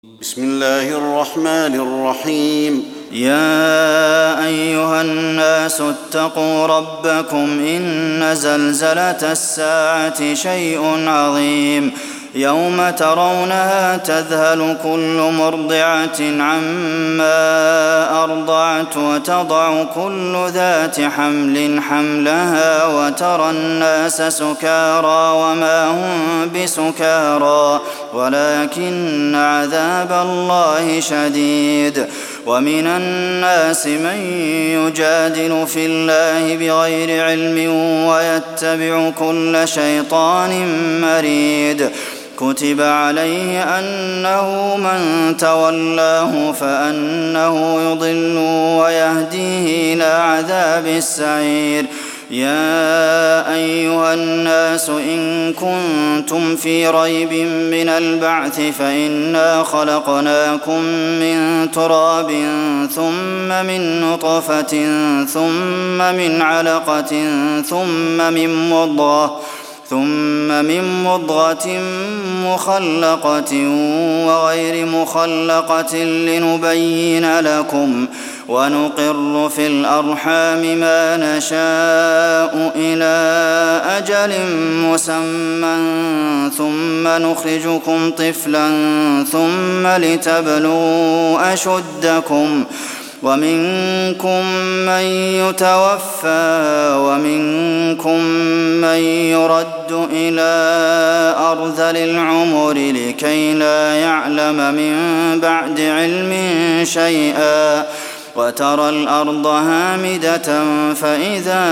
بسم الله الرحمن الرحيم. يا أيها الناس اتقوا ربكم إن زلزلة الساعة شيء عظيم يوم ترونها تذهل كل مرضعة عما أرضعت وتضع كل ذات حمل حملها وترى الناس سكارى وما هم بسكارى ولكن عذاب الله شديد. ومن الناس من يجادل في الله بغير علم ويتبع كل شيطان مريد. كتب عليه أنه من تولاه فأنه يضل ويهديه إلى عذاب السعير. يا أيها الناس إن كنتم في ريب من البعث فإنا خلقناكم من تراب ثم من نطفة ثم من علقة ثم من مضغة مخلقة وغير مخلقة لنبين لكم ونقر في الأرحام ما نشاء إلى أجل مسمى ثم نخرجكم طفلا ثم لتبلوا أشدكم ومنكم من يتوفى ومنكم من يرد إلى أرذل العمر لكي لا يعلم من بعد علم شيئا. وترى الأرض هامدة فإذا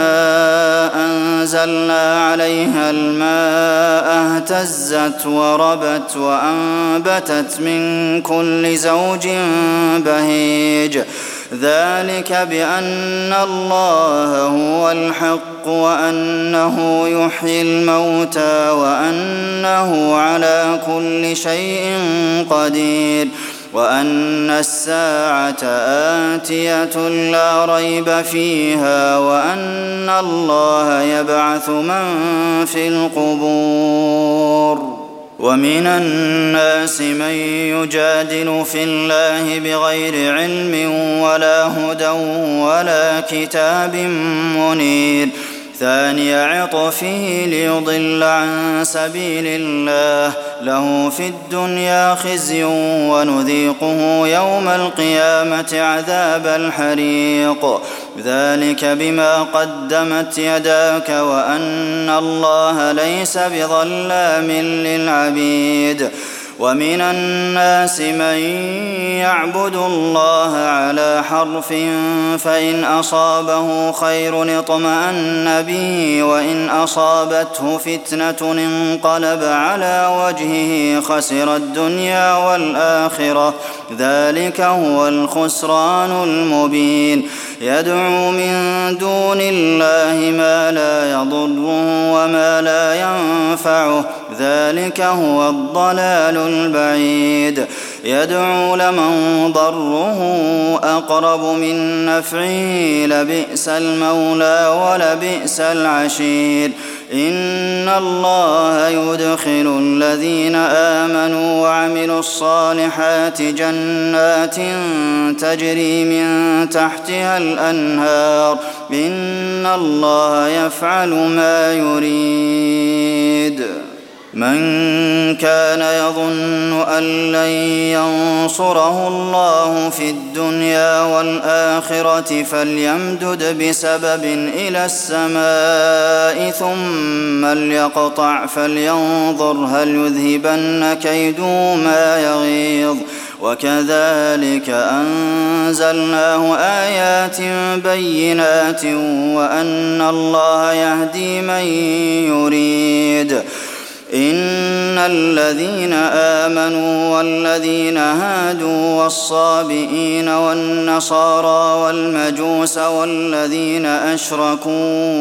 أنزلنا عليها الماء اهتزت وربت وأنبتت من كل زوج بهيج. ذلك بأن الله هو الحق وأنه يحيي الموتى وأنه على كل شيء قدير وأن الساعة آتية لا ريب فيها وأن الله يبعث من في القبور. ومن الناس من يجادل في الله بغير علم ولا هدى ولا كتاب منير. ثاني عطفه ليضل عن سبيل الله له في الدنيا خزي ونذيقه يوم القيامة عذاب الحريق. ذلك بما قدمت يداك وأن الله ليس بظلام للعبيد. ومن الناس من يعبد الله على حرف فإن أصابه خير اطمأن به وإن أصابته فتنة انقلب على وجهه خسر الدنيا والآخرة ذلك هو الخسران المبين. يدعو من دون الله ما لا يضره وما لا ينفعه ذلك هو الضلال البعيد. يدعو لمن ضره أقرب من نفعه لبئس المولى ولبئس العشير. إن الله يدخل الذين آمنوا وعملوا الصالحات جنات تجري من تحتها الأنهار إن الله يفعل ما يريد. من كان يظن أن لن ينصره الله في الدنيا والآخرة فليمدد بسبب إلى السماء ثم ليقطع فلينظر هل يذهبن كيده ما يغيظ. وكذلك أنزلناه آيات بينات وأن الله يهدي من يريد. إن الذين آمنوا والذين هادوا والصابئين والنصارى والمجوس والذين أشركوا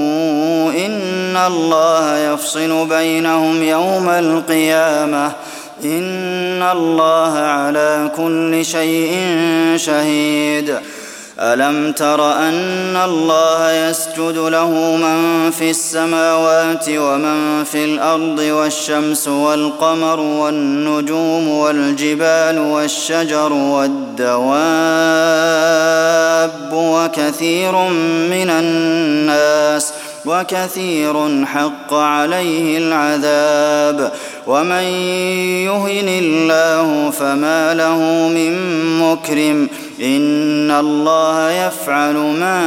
إن الله يفصل بينهم يوم القيامة إن الله على كل شيء شهيد. ألم تر أن الله يسجد له من في السماوات ومن في الأرض والشمس والقمر والنجوم والجبال والشجر والدواب وكثير حق عليه العذاب ومن يهن الله فما له من مكرم إن الله يفعل ما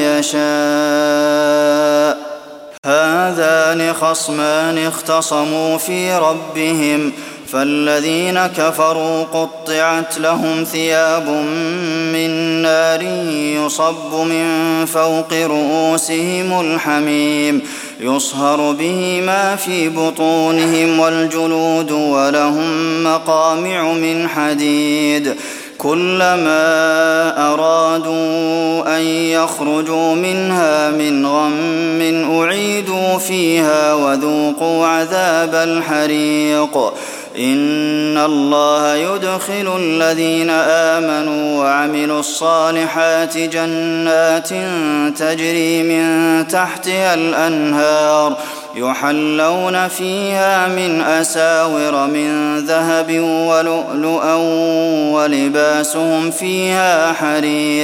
يشاء هذان خصمان اختصموا في ربهم فالذين كفروا قطعت لهم ثياب من نار يصب من فوق رؤوسهم الحميم يصهر به ما في بطونهم والجلود ولهم مقامع من حديد كلما أرادوا أن يخرجوا منها من غم أعيدوا فيها وذوقوا عذاب الحريق إن الله يدخل الذين آمنوا وعملوا الصالحات جنات تجري من تحتها الأنهار يحلون فيها من أساور من ذهب ولؤلؤا ولباسهم فيها حرير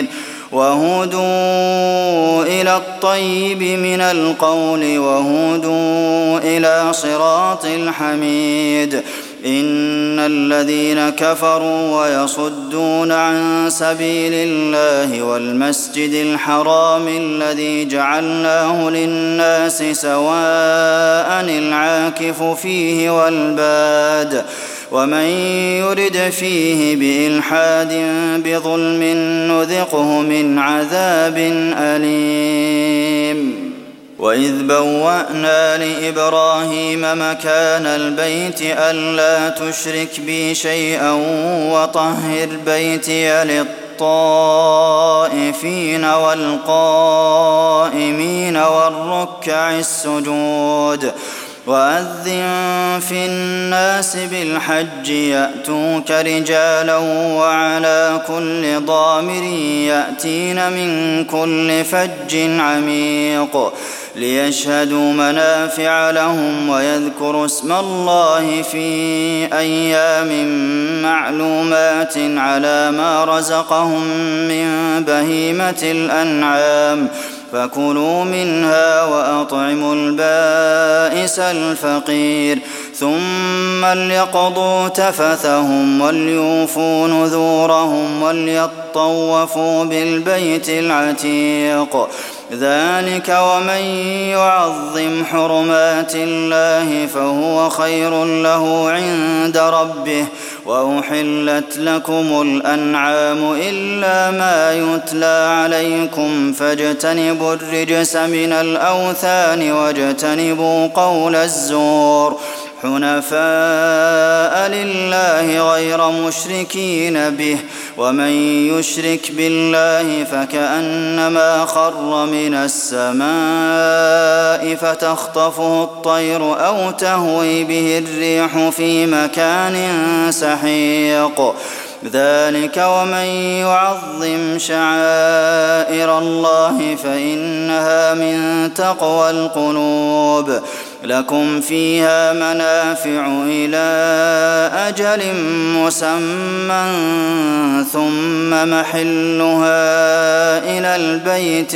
وهدوا إلى الطيب من القول وهدوا إلى صراط الحميد إن الذين كفروا ويصدون عن سبيل الله والمسجد الحرام الذي جعلناه للناس سواء العاكف فيه والباد ومن يرد فيه بإلحاد بظلم نذقه من عذاب أليم وإذ بوأنا لإبراهيم مكان البيت ألا تشرك بي شيئا وطهر بيتي للطائفين والقائمين والركع السجود وأذن في الناس بالحج يأتوك رجالا وعلى كل ضامر يأتين من كل فج عميق ليشهدوا منافع لهم ويذكروا اسم الله في أيام معلومات على ما رزقهم من بهيمة الأنعام فكلوا منها وأطعموا البائس الفقير ثم ليقضوا تفثهم وليوفوا نذورهم وليطوفوا بالبيت العتيق ذلك ومن يعظم حرمات الله فهو خير له عند ربه وأحلت لكم الأنعام إلا ما يتلى عليكم فاجتنبوا الرجس من الأوثان واجتنبوا قول الزور حنفاء لله غير مشركين به ومن يشرك بالله فكأنما خر من السماء فتخطفه الطير أو تهوي به الريح في مكان سحيق ذلك ومن يعظم شعائر الله فإنها من تقوى القلوب لكم فيها منافع إلى أجل مسمى ثم محلها إلى البيت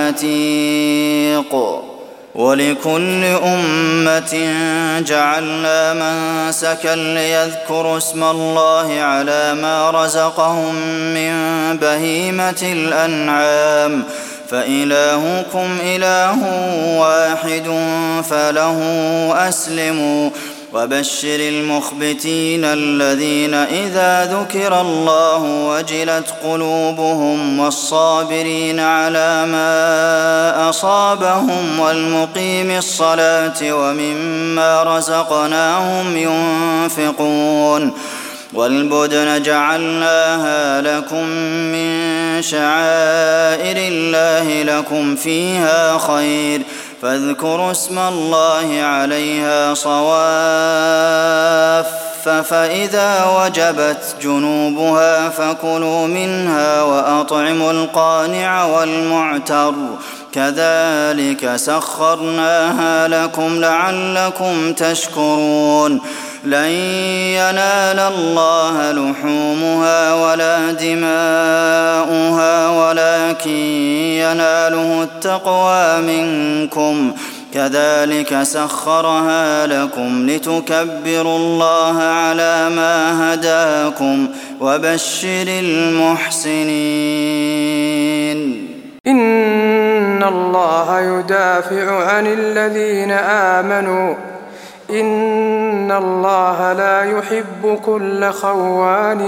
العتيق ولكل أمة جعلنا منسكا ليذكروا اسم الله على ما رزقهم من بهيمة الأنعام فإلهكم إله واحد فله أسلموا وبشر المخبتين الذين إذا ذكر الله وجلت قلوبهم والصابرين على ما أصابهم والمقيم الصلاة ومما رزقناهم ينفقون والبدن جعلناها لكم من شعائر الله لكم فيها خير فاذكروا اسم الله عليها صواف فإذا وجبت جنوبها فكلوا منها وأطعموا القانع والمعتر كذلك سخرناها لكم لعلكم تشكرون لن ينال الله لحومها ولا دماؤها ولكن يناله التقوى منكم كذلك سخرها لكم لتكبروا الله على ما هداكم وبشر المحسنين إن الله يدافع عن الذين آمنوا إن الله لا يحب كل خوان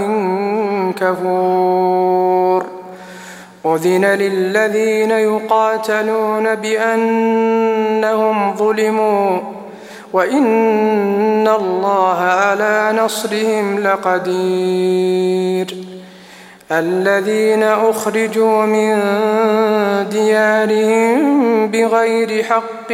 كفور أذن للذين يقاتلون بأنهم ظلموا وإن الله على نصرهم لقدير الذين أخرجوا من ديارهم بغير حق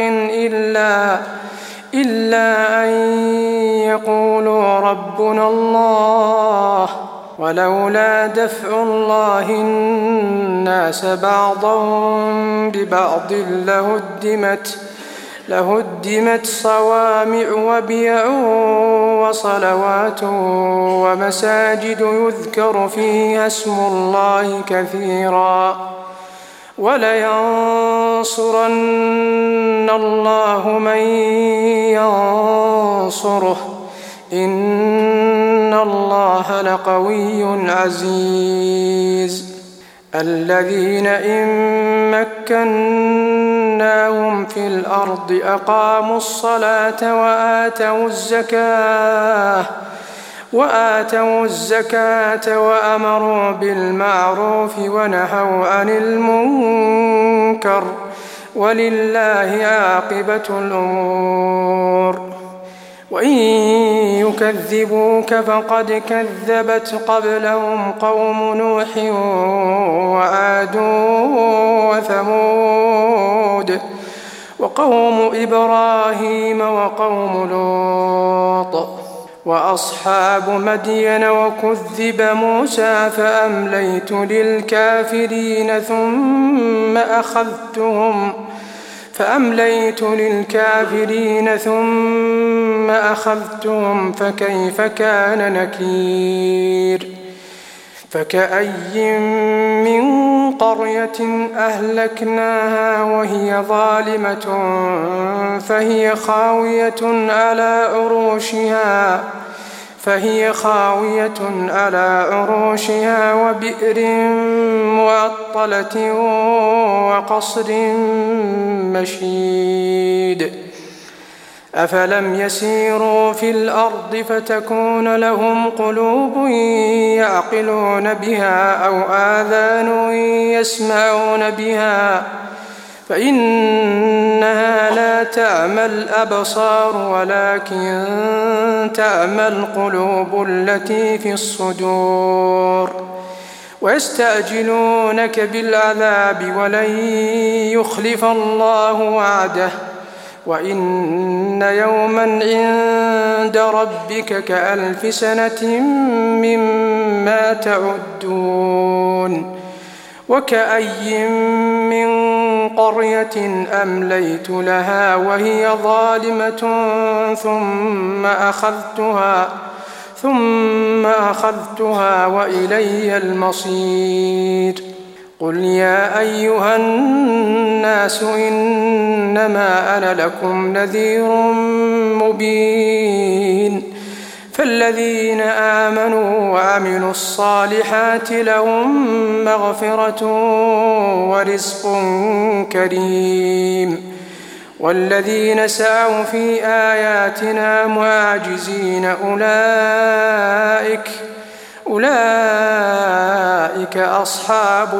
إلا أن يقولوا ربنا الله ولولا دفع الله الناس بعضهم ببعض لهدمت صوامع وبيع وصلوات ومساجد يذكر فيها اسم الله كثيرا ولينصرن الله من ينصره إن الله لقوي عزيز الذين إن مكناهم في الأرض أقاموا الصلاة وآتوا الزكاة وأمروا بالمعروف ونهوا عن المنكر ولله عاقبة الأمور وإن يكذبوك فقد كذبت قبلهم قوم نوح وعاد وثمود وقوم إبراهيم وقوم لوط وأصحاب مدين وكذب موسى فأمليت للكافرين ثم أخذتهم فكيف كان نكير فكأي من قرية أهلكناها وهي ظالمة فهي خاوية على عروشها وبئر معطلة وقصر مشيد أفلم يسيروا في الأرض فتكون لهم قلوب يعقلون بها أو آذان يسمعون بها فإنها لا تعمى الأبصار ولكن تعمى القلوب التي في الصدور ويستعجلونك بالعذاب ولن يخلف الله وعده وإن يوما عند ربك كألف سنة مما تعدون وكأي من قرية أمليت لها وهي ظالمة ثم أخذتها وإلي المصير قل يا أيها الناس إنما أنا لكم نذير مبين فالذين آمنوا وعملوا الصالحات لهم مغفرة ورزق كريم والذين سعوا في آياتنا معاجزين أولئك أصحاب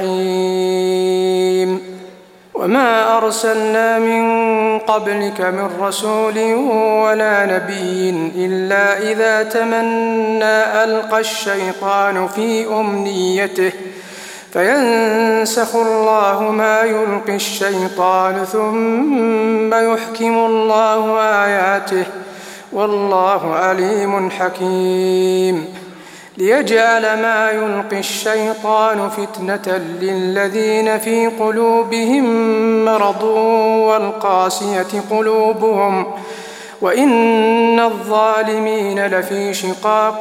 الجحيم وما أرسلنا من قبلك من رسول ولا نبي إلا إذا تمنى ألقى الشيطان في أمنيته فينسخ الله ما يلقي الشيطان ثم يحكم الله آياته والله عليم حكيم. ليجعل ما يلقي الشيطان فتنة للذين في قلوبهم مرض والقاسية قلوبهم وإن الظالمين لفي شقاق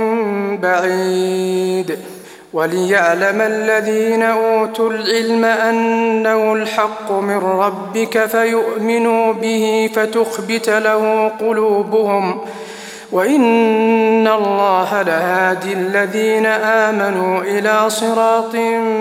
بعيد. وليعلم الذين أوتوا العلم أنه الحق من ربك فيؤمنوا به فتخبت له قلوبهم وإن الله لهادي الذين آمنوا إلى صراط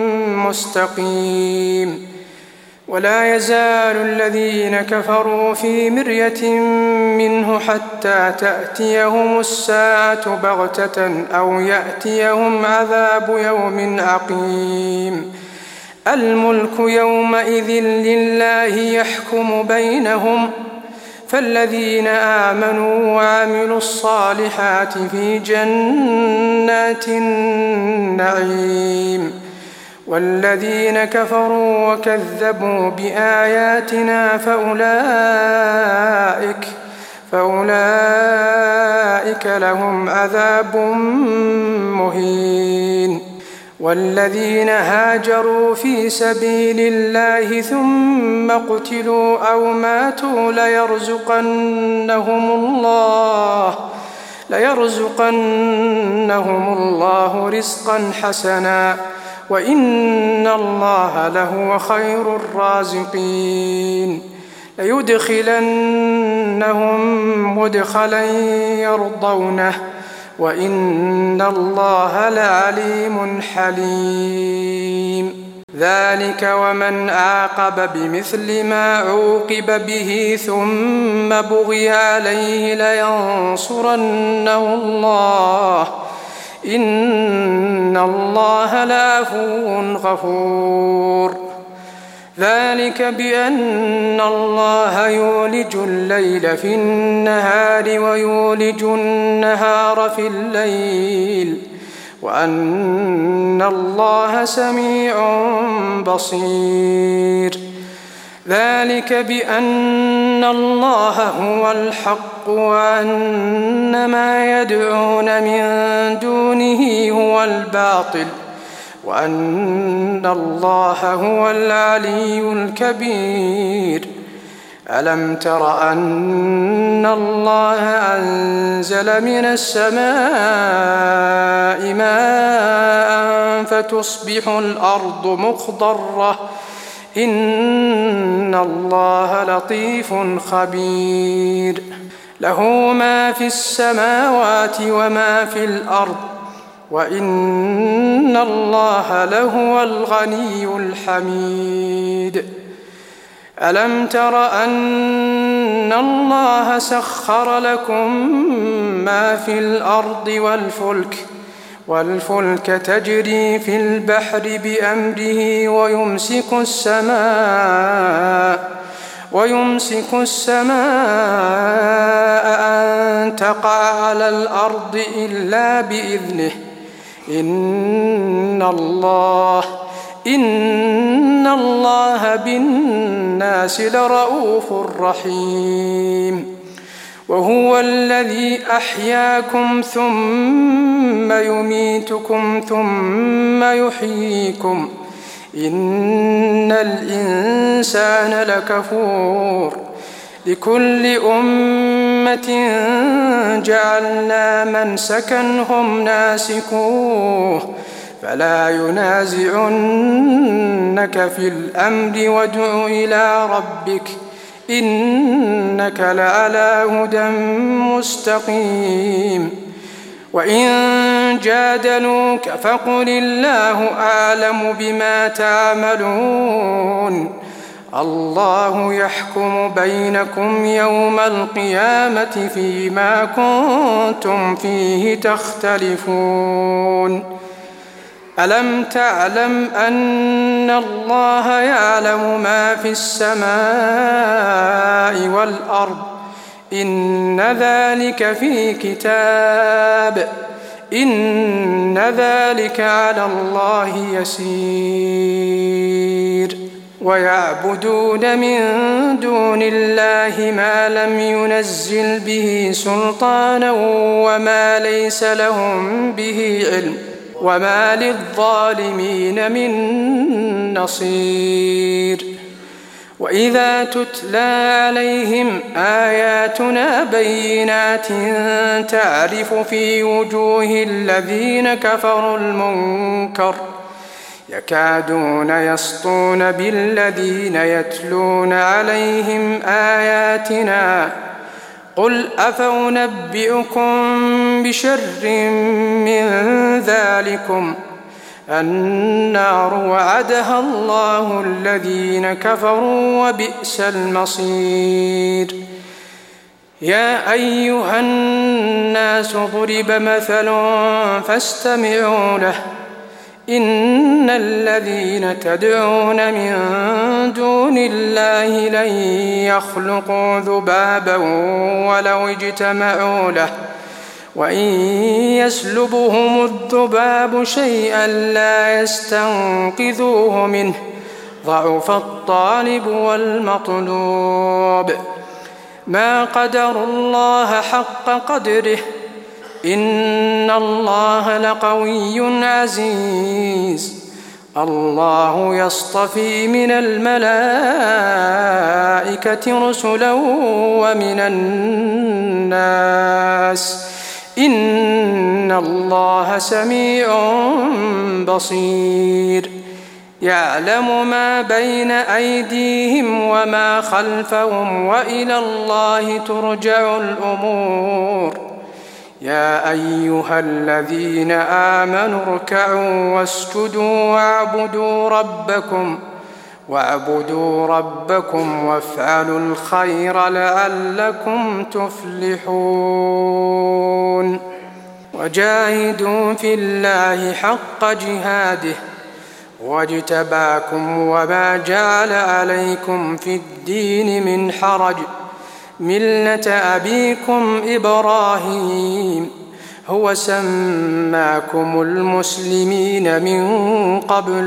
مستقيم. ولا يزال الذين كفروا في مرية منه حتى تأتيهم الساعة بغتة أو يأتيهم عذاب يوم عقيم. الملك يومئذ لله يحكم بينهم فالذين آمنوا وعملوا الصالحات في جنات النعيم والذين كفروا وكذبوا بآياتنا فأولئك لهم عذاب مهين. والذين هاجروا في سبيل الله ثم قتلوا أو ماتوا ليرزقنهم الله رزقا حسنا وإن الله لهو خير الرازقين. ليدخلنهم مدخلا يرضونه وإن الله لعليم حليم. ذلك ومن عاقب بمثل ما عوقب به ثم بغي عليه لينصرنه الله إن الله لعفو غفور. ذلك بأن الله يولج الليل في النهار ويولج النهار في الليل وأن الله سميع بصير. ذلك بأن الله هو الحق وأن ما يدعون من دونه هو الباطل وأن الله هو العلي الكبير. ألم تر أن الله أنزل من السماء ماء فتصبح الأرض مخضرة إن الله لطيف خبير. له ما في السماوات وما في الأرض وإن الله لهو الغني الحميد. ألم تر أن الله سخر لكم ما في الأرض والفلك تجري في البحر بأمره ويمسك السماء أن تقع على الأرض إلا بإذنه إن الله بالناس لرؤوف رحيم. وهو الذي أحياكم ثم يميتكم ثم يحييكم إن الإنسان لكفور. لكل أمة جعلنا منسكا هم ناسكوه فلا ينازعنك في الأمر وادع إلى ربك إنك لعلى هدى مستقيم. وإن جادلوك فقل الله أعلم بما تعملون الله يحكم بينكم يوم القيامة فيما كنتم فيه تختلفون. ألم تعلم أن الله يعلم ما في السماء والأرض إن ذلك في كتاب إن ذلك على الله يسير. ويعبدون من دون الله ما لم ينزل به سلطانا وما ليس لهم به علم وما للظالمين من نصير. وإذا تتلى عليهم آياتنا بينات تعرف في وجوه الذين كفروا المنكر يكادون يسطون بالذين يتلون عليهم آياتنا قل أفأنبئكم بشر من ذلكم النار وعدها الله الذين كفروا وبئس المصير. يا أيها الناس ضرب مثل فاستمعوا له إن الذين تدعون من دون الله لن يخلقوا ذبابا ولو اجتمعوا له وإن يسلبهم الذباب شيئا لا يستنقذوه منه ضعف الطالب والمطلوب. ما قدروا الله حق قدره إن الله لقوي عزيز. الله يصطفي من الملائكة رسلا ومن الناس إن الله سميع بصير. يعلم ما بين أيديهم وما خلفهم وإلى الله ترجع الأمور. يا أيها الذين آمنوا اركعوا واسجدوا واعبدوا ربكم وافعلوا الخير لعلكم تفلحون. وجاهدوا في الله حق جهاده واجتباكم وما جعل عليكم في الدين من حرج ملة أبيكم إبراهيم هو سماكم المسلمين من قبل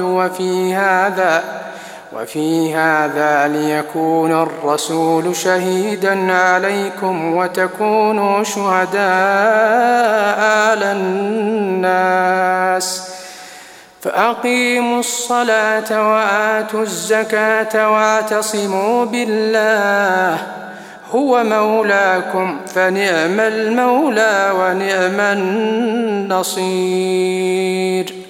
وفي هذا ليكون الرسول شهيدا عليكم وتكونوا شهداء على الناس. فأقيموا الصلاة وآتوا الزكاة واعتصموا بالله هو مولاكم فنعم المولى ونعم النصير.